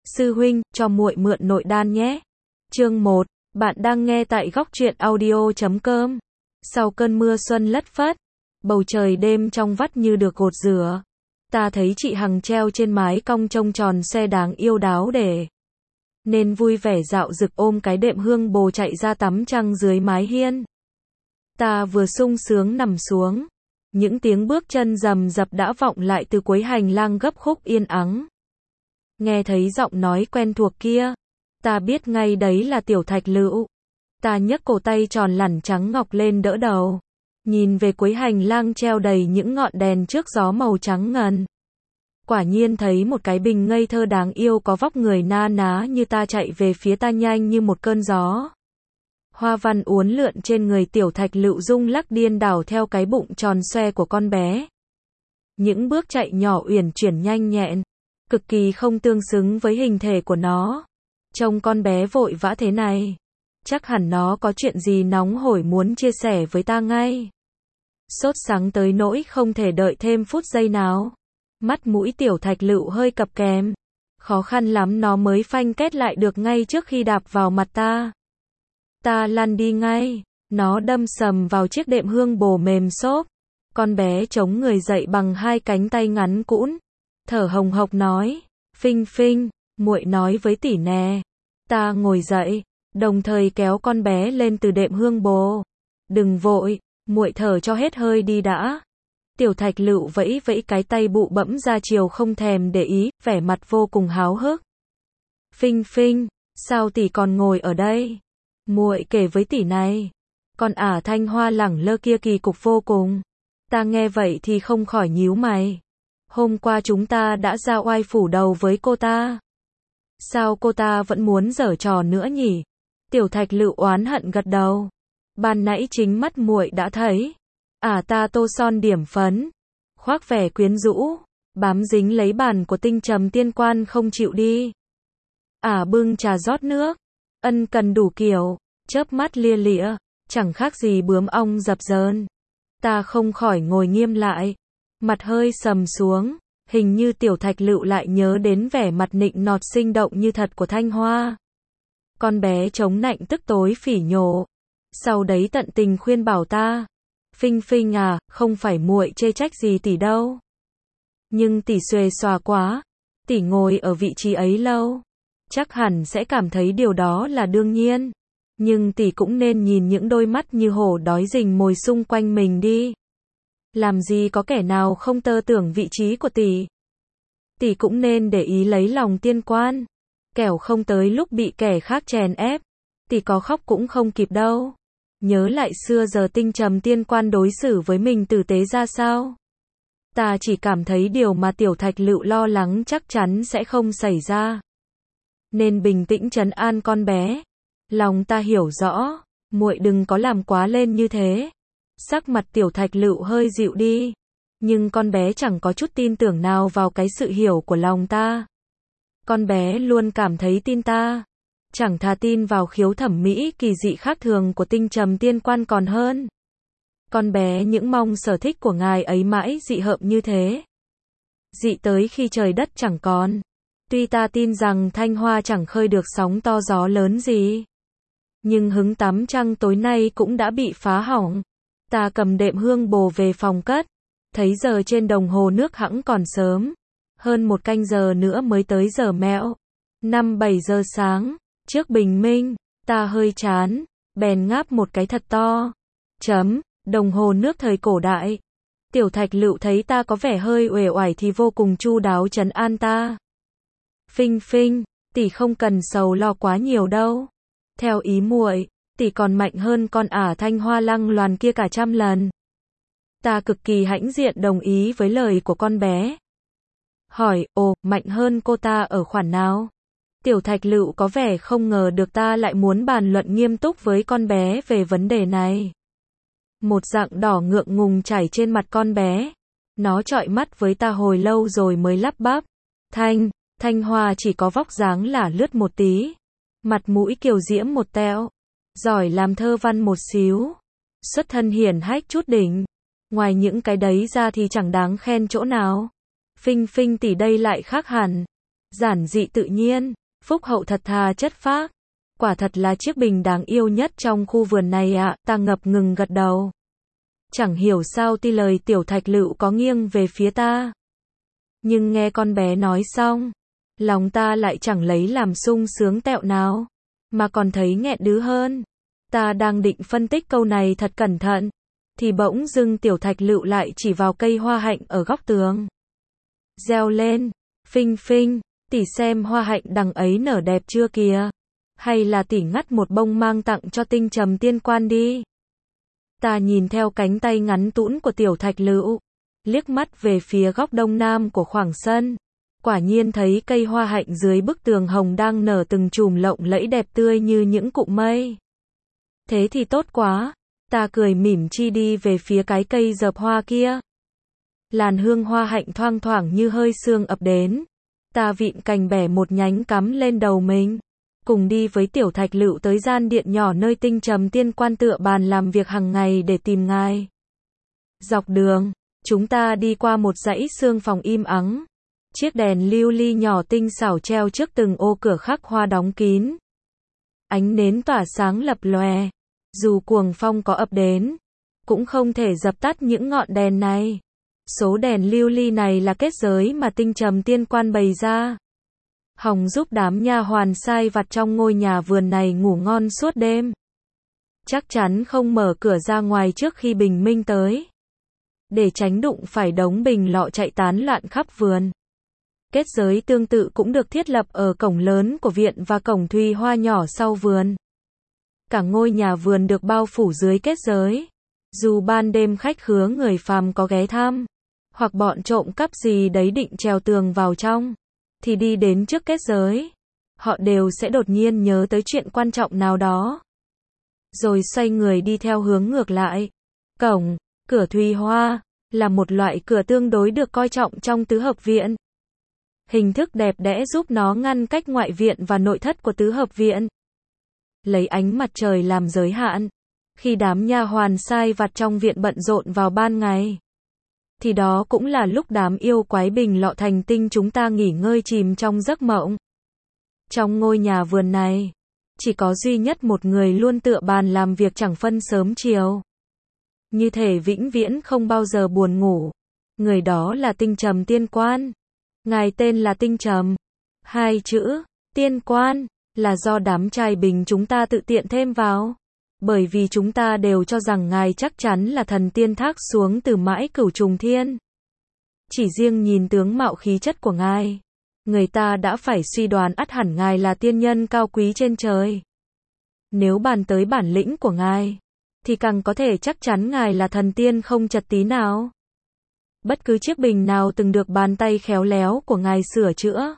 Sư huynh, cho muội mượn nội đan nhé. Chương 1, bạn đang nghe tại góc truyện audio.com. Sau cơn mưa xuân lất phất, bầu trời đêm trong vắt như được gột rửa. Ta thấy chị Hằng treo trên mái cong trông tròn xoe đáng yêu đáo để nên vui vẻ dạo rực ôm cái đệm hương bồ chạy ra tắm trăng dưới mái hiên. Ta vừa sung sướng nằm xuống, những tiếng bước chân rầm rập đã vọng lại từ cuối hành lang gấp khúc yên ắng. Nghe thấy giọng nói quen thuộc kia, ta biết ngay đấy là Tiểu Thạch Lựu. Ta nhấc cổ tay tròn lẳn trắng ngọc lên đỡ đầu, nhìn về cuối hành lang treo đầy những ngọn đèn trước gió màu trắng ngần. Quả nhiên thấy một cái bình ngây thơ đáng yêu có vóc người na ná như ta chạy về phía ta nhanh như một cơn gió. Hoa văn uốn lượn trên người Tiểu Thạch Lựu rung lắc điên đảo theo cái bụng tròn xoe của con bé. Những bước chạy nhỏ uyển chuyển nhanh nhẹn, cực kỳ không tương xứng với hình thể của nó. Trông con bé vội vã thế này, chắc hẳn nó có chuyện gì nóng hổi muốn chia sẻ với ta ngay. Sốt sắng tới nỗi không thể đợi thêm phút giây nào. Mắt mũi Tiểu Thạch Lựu hơi cập kềm, khó khăn lắm nó mới phanh két lại được ngay trước khi đạp vào mặt ta. Ta lăn đi ngay, nó đâm sầm vào chiếc đệm hương bồ mềm xốp. Con bé chống người dậy bằng hai cánh tay ngắn cũn, thở hồng hộc nói, Phinh Phinh, muội nói với tỷ nè. Ta ngồi dậy, đồng thời kéo con bé lên từ đệm hương bồ. Đừng vội, muội thở cho hết hơi đi đã. Tiểu Thạch Lựu vẫy vẫy cái tay bụ bẫm ra chiều không thèm để ý, vẻ mặt vô cùng háo hức. Phinh Phinh, sao tỷ còn ngồi ở đây? Muội kể với tỷ này. Con ả Thanh Hoa lẳng lơ kia kỳ cục vô cùng. Ta nghe vậy thì không khỏi nhíu mày. Hôm qua chúng ta đã ra oai phủ đầu với cô ta. Sao cô ta vẫn muốn giở trò nữa nhỉ? Tiểu Thạch Lựu oán hận gật đầu. Ban nãy chính mắt muội đã thấy. Ta tô son điểm phấn, khoác vẻ quyến rũ, bám dính lấy bàn của Tinh Trầm Tiên Quan không chịu đi. Bưng trà rót nước, ân cần đủ kiểu, chớp mắt lia lịa, chẳng khác gì bướm ong dập dờn. Ta không khỏi ngồi nghiêm lại, mặt hơi sầm xuống, hình như Tiểu Thạch Lựu lại nhớ đến vẻ mặt nịnh nọt sinh động như thật của Thanh Hoa. Con bé chống nạnh tức tối phỉ nhổ, sau đấy tận tình khuyên bảo ta, Phinh Phinh à, không phải muội chê trách gì tỷ đâu. Nhưng tỷ xuề xòa quá, tỷ ngồi ở vị trí ấy lâu, chắc hẳn sẽ cảm thấy điều đó là đương nhiên. Nhưng tỷ cũng nên nhìn những đôi mắt như hổ đói rình mồi xung quanh mình đi. Làm gì có kẻ nào không tơ tưởng vị trí của tỷ. Tỷ cũng nên để ý lấy lòng Tiên Quan, kẻo không tới lúc bị kẻ khác chèn ép, tỷ có khóc cũng không kịp đâu. Nhớ lại xưa giờ Tinh Trầm Tiên Quan đối xử với mình tử tế ra sao. Ta chỉ cảm thấy điều mà Tiểu Thạch Lựu lo lắng chắc chắn sẽ không xảy ra. Nên bình tĩnh trấn an con bé. Lòng ta hiểu rõ, muội đừng có làm quá lên như thế. Sắc mặt Tiểu Thạch Lựu hơi dịu đi, nhưng con bé chẳng có chút tin tưởng nào vào cái sự hiểu của lòng ta. Con bé luôn cảm thấy tin ta, chẳng thà tin vào khiếu thẩm mỹ kỳ dị khác thường của Tinh Trầm Tiên Quan còn hơn. Con bé những mong sở thích của ngài ấy mãi dị hợm như thế. Dị tới khi trời đất chẳng còn. Tuy ta tin rằng Thanh Hoa chẳng khơi được sóng to gió lớn gì, nhưng hứng tắm trăng tối nay cũng đã bị phá hỏng. Ta cầm đệm hương bồ về phòng cất, thấy giờ trên đồng hồ nước hẵng còn sớm. Hơn một canh giờ nữa mới tới giờ mẹo. 5-7 giờ sáng, trước bình minh, ta hơi chán, bèn ngáp một cái thật to. Đồng hồ nước thời cổ đại. Tiểu Thạch Lựu thấy ta có vẻ hơi uể oải thì vô cùng chu đáo trấn an ta. Phinh Phinh, tỷ không cần sầu lo quá nhiều đâu. Theo ý muội, tỷ còn mạnh hơn con ả Thanh Hoa lăng loàn kia cả trăm lần. Ta cực kỳ hãnh diện đồng ý với lời của con bé. Hỏi, mạnh hơn cô ta ở khoản nào? Tiểu Thạch Lựu có vẻ không ngờ được ta lại muốn bàn luận nghiêm túc với con bé về vấn đề này. Một dạng đỏ ngượng ngùng chảy trên mặt con bé. Nó trọi mắt với ta hồi lâu rồi mới lắp bắp. Thanh Hoa chỉ có vóc dáng là lướt một tí, mặt mũi kiều diễm một tẹo, giỏi làm thơ văn một xíu, xuất thân hiển hách chút đỉnh. Ngoài những cái đấy ra thì chẳng đáng khen chỗ nào. Phinh Phinh tỷ đây lại khác hẳn. Giản dị tự nhiên, phúc hậu thật thà chất phác. Quả thật là chiếc bình đáng yêu nhất trong khu vườn này ạ, ta ngập ngừng gật đầu. Chẳng hiểu sao ti lời Tiểu Thạch Lựu có nghiêng về phía ta. Nhưng nghe con bé nói xong, lòng ta lại chẳng lấy làm sung sướng tẹo nào, mà còn thấy nghẹn đứ hơn. Ta đang định phân tích câu này thật cẩn thận, thì bỗng dưng Tiểu Thạch Lựu lại chỉ vào cây hoa hạnh ở góc tường. Reo lên, phinh phinh, tỷ xem hoa hạnh đằng ấy nở đẹp chưa kìa. Hay là tỷ ngắt một bông mang tặng cho Tinh Trầm Tiên Quan đi. Ta nhìn theo cánh tay ngắn tũn của Tiểu Thạch Lựu, liếc mắt về phía góc đông nam của khoảng sân. Quả nhiên thấy cây hoa hạnh dưới bức tường hồng đang nở từng chùm lộng lẫy đẹp tươi như những cụm mây. Thế thì tốt quá. Ta cười mỉm chi đi về phía cái cây dợp hoa kia. Làn hương hoa hạnh thoang thoảng như hơi sương ập đến. Ta vịn cành bẻ một nhánh cắm lên đầu mình, cùng đi với Tiểu Thạch Lựu tới gian điện nhỏ nơi Tinh Trầm Tiên Quan tựa bàn làm việc hàng ngày để tìm ngài. Dọc đường, chúng ta đi qua một dãy xương phòng im ắng. Chiếc đèn lưu ly nhỏ tinh xảo treo trước từng ô cửa khắc hoa đóng kín. Ánh nến tỏa sáng lập lòe. Dù cuồng phong có ập đến, cũng không thể dập tắt những ngọn đèn này. Số đèn lưu ly này là kết giới mà Tinh Trầm Tiên Quan bày ra, hòng giúp đám nha hoàn sai vặt trong ngôi nhà vườn này ngủ ngon suốt đêm. Chắc chắn không mở cửa ra ngoài trước khi bình minh tới, để tránh đụng phải đống bình lọ chạy tán loạn khắp vườn. Kết giới tương tự cũng được thiết lập ở cổng lớn của viện và cổng thùy hoa nhỏ sau vườn. Cả ngôi nhà vườn được bao phủ dưới kết giới. Dù ban đêm khách khứa người phàm có ghé thăm, hoặc bọn trộm cắp gì đấy định trèo tường vào trong, thì đi đến trước kết giới, họ đều sẽ đột nhiên nhớ tới chuyện quan trọng nào đó, rồi xoay người đi theo hướng ngược lại. Cửa thùy hoa, là một loại cửa tương đối được coi trọng trong tứ hợp viện. Hình thức đẹp đẽ giúp nó ngăn cách ngoại viện và nội thất của tứ hợp viện. Lấy ánh mặt trời làm giới hạn. Khi đám nha hoàn sai vặt trong viện bận rộn vào ban ngày, thì đó cũng là lúc đám yêu quái bình lọ thành tinh chúng ta nghỉ ngơi chìm trong giấc mộng. Trong ngôi nhà vườn này, chỉ có duy nhất một người luôn tựa bàn làm việc chẳng phân sớm chiều, như thể vĩnh viễn không bao giờ buồn ngủ. Người đó là Tinh Trầm Tiên Quan. Ngài tên là Tinh Trầm. Hai chữ Tiên Quan là do đám trai bình chúng ta tự tiện thêm vào, bởi vì chúng ta đều cho rằng ngài chắc chắn là thần tiên thác xuống từ mãi cửu trùng thiên. Chỉ riêng nhìn tướng mạo khí chất của ngài, người ta đã phải suy đoán ắt hẳn ngài là tiên nhân cao quý trên trời. Nếu bàn tới bản lĩnh của ngài, thì càng có thể chắc chắn ngài là thần tiên không chật tí nào. Bất cứ chiếc bình nào từng được bàn tay khéo léo của ngài sửa chữa,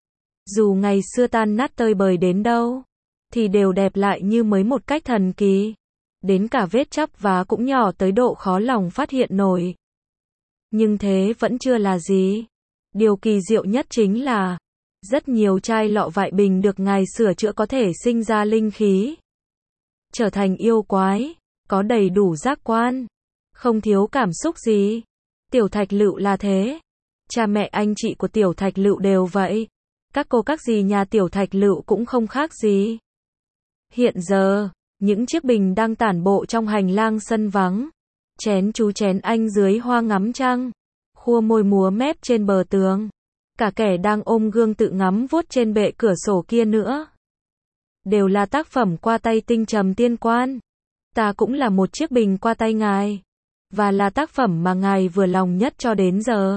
dù ngày xưa tan nát tơi bời đến đâu, thì đều đẹp lại như mới một cách thần kỳ. Đến cả vết chắp vá cũng nhỏ tới độ khó lòng phát hiện nổi. Nhưng thế vẫn chưa là gì. Điều kỳ diệu nhất chính là, rất nhiều chai lọ vại bình được ngài sửa chữa có thể sinh ra linh khí, trở thành yêu quái, có đầy đủ giác quan, không thiếu cảm xúc gì. Tiểu Thạch Lựu là thế. Cha mẹ anh chị của Tiểu Thạch Lựu đều vậy. Các cô các dì nhà Tiểu Thạch Lựu cũng không khác gì. Hiện giờ, những chiếc bình đang tản bộ trong hành lang sân vắng. Chén chú chén anh dưới hoa ngắm trăng, khua môi múa mép trên bờ tường. Cả kẻ đang ôm gương tự ngắm vuốt trên bệ cửa sổ kia nữa, đều là tác phẩm qua tay Tinh Trầm Tiên Quan. Ta cũng là một chiếc bình qua tay ngài, và là tác phẩm mà ngài vừa lòng nhất cho đến giờ.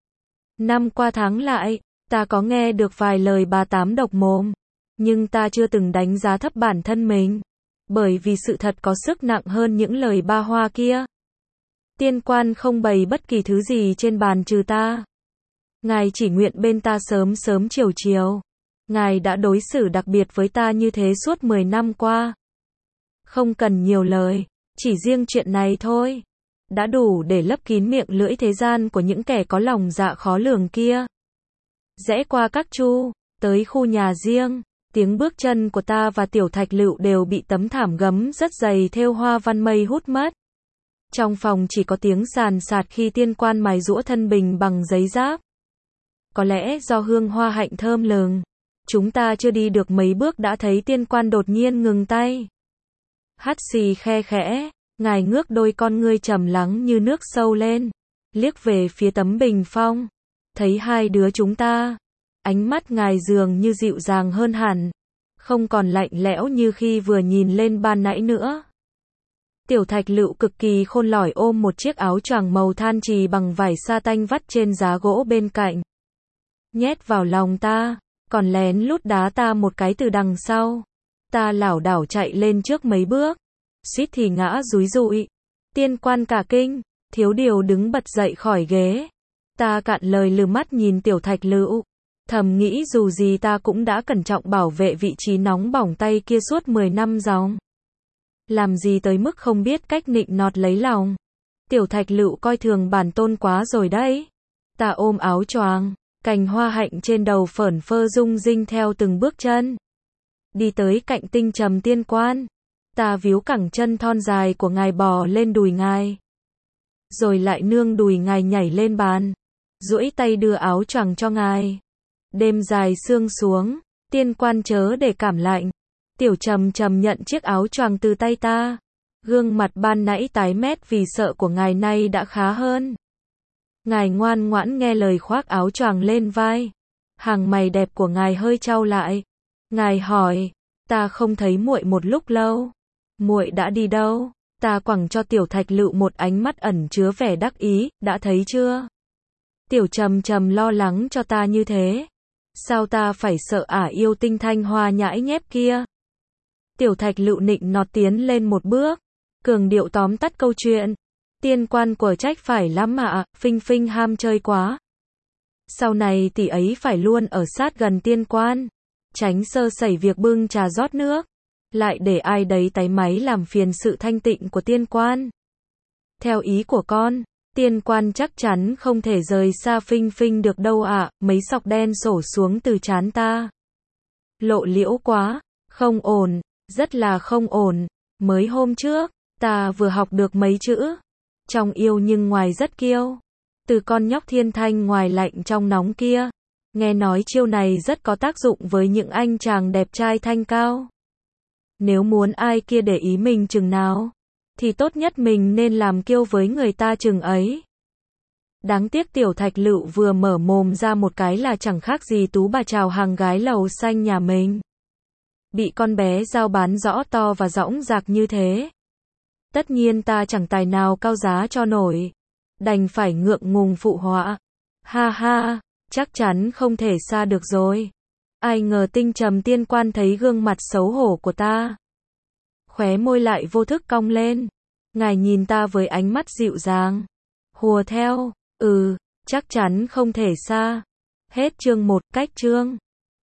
Năm qua tháng lại, ta có nghe được vài lời bà tám độc mồm, nhưng ta chưa từng đánh giá thấp bản thân mình, bởi vì sự thật có sức nặng hơn những lời ba hoa kia. Tiên Quan không bày bất kỳ thứ gì trên bàn trừ ta. Ngài chỉ nguyện bên ta sớm sớm chiều chiều. Ngài đã đối xử đặc biệt với ta như thế suốt 10 năm qua. Không cần nhiều lời, chỉ riêng chuyện này thôi, đã đủ để lấp kín miệng lưỡi thế gian của những kẻ có lòng dạ khó lường kia. Rẽ qua các chu, tới khu nhà riêng, tiếng bước chân của ta và Tiểu Thạch Lựu đều bị tấm thảm gấm rất dày thêu hoa văn mây hút mất. Trong phòng chỉ có tiếng sàn sạt khi Tiên Quan mài giũa thân bình bằng giấy giáp. có lẽ do hương hoa hạnh thơm lừng. Chúng ta chưa đi được mấy bước đã thấy tiên quan đột nhiên ngừng tay. Hắt xì khe khẽ, ngài ngước đôi con ngươi trầm lắng như nước sâu lên, liếc về phía tấm bình phong, thấy hai đứa chúng ta, ánh mắt ngài dường như dịu dàng hơn hẳn, không còn lạnh lẽo như khi vừa nhìn lên ban nãy nữa. Tiểu Thạch Lựu cực kỳ khôn lỏi ôm một chiếc áo choàng màu than trì bằng vải sa tanh vắt trên giá gỗ bên cạnh, nhét vào lòng ta, còn lén lút đá ta một cái từ đằng sau. Ta lảo đảo chạy lên trước mấy bước, suýt thì ngã dúi dụi. Tiên quan cả kinh, thiếu điều đứng bật dậy khỏi ghế. Ta cạn lời lừ mắt nhìn Tiểu Thạch Lựu, thầm nghĩ dù gì ta cũng đã cẩn trọng bảo vệ vị trí nóng bỏng tay kia suốt 10 năm dòng. Làm gì tới mức không biết cách nịnh nọt lấy lòng. Tiểu Thạch Lựu coi thường bản tôn quá rồi đấy. Ta ôm áo choàng, cành hoa hạnh trên đầu phởn phơ rung rinh theo từng bước chân. Đi tới cạnh Tinh Trầm tiên quan. Ta víu cẳng chân thon dài của ngài bò lên đùi ngài. Rồi lại nương đùi ngài nhảy lên bàn. Duỗi tay đưa áo choàng cho ngài. Đêm dài sương xuống, tiên quan chớ để cảm lạnh. Tiểu Trầm Trầm nhận chiếc áo choàng từ tay ta. Gương mặt ban nãy tái mét vì sợ của ngài nay đã khá hơn. Ngài ngoan ngoãn nghe lời khoác áo choàng lên vai. Hàng mày đẹp của ngài hơi chau lại. Ngài hỏi, ta không thấy muội một lúc lâu. Muội đã đi đâu? Ta quẳng cho Tiểu Thạch Lựu một ánh mắt ẩn chứa vẻ đắc ý, đã thấy chưa? Tiểu Trầm Trầm lo lắng cho ta như thế. Sao ta phải sợ ả yêu tinh thanh hoa nhãi nhép kia? Tiểu Thạch Lựu nịnh nọt tiến lên một bước, cường điệu tóm tắt câu chuyện. Tiên quan của trách phải lắm ạ, Phinh Phinh ham chơi quá. Sau này tỷ ấy phải luôn ở sát gần tiên quan, tránh sơ sẩy việc bưng trà rót nước, lại để ai đấy táy máy làm phiền sự thanh tịnh của tiên quan. Theo ý của con, tiên quan chắc chắn không thể rời xa Phinh Phinh được đâu ạ. Mấy sọc đen sổ xuống từ trán ta. Lộ liễu quá, không ổn, rất là không ổn. Mới hôm trước, ta vừa học được mấy chữ. Trong yêu nhưng ngoài rất kiêu. Từ con nhóc thiên thanh ngoài lạnh trong nóng kia. Nghe nói chiêu này rất có tác dụng với những anh chàng đẹp trai thanh cao. Nếu muốn ai kia để ý mình chừng nào, thì tốt nhất mình nên làm kiêu với người ta chừng ấy. Đáng tiếc Tiểu Thạch Lựu vừa mở mồm ra một cái là chẳng khác gì tú bà chào hàng gái lầu xanh nhà mình. Bị con bé giao bán rõ to và rõng rạc như thế. Tất nhiên ta chẳng tài nào cao giá cho nổi. Đành phải ngượng ngùng phụ họa. Ha ha, chắc chắn không thể xa được rồi. Ai ngờ Tinh Trầm tiên quan thấy gương mặt xấu hổ của ta. Khóe môi lại vô thức cong lên. Ngài nhìn ta với ánh mắt dịu dàng. Hùa theo, chắc chắn không thể xa. Hết chương 1, cách chương.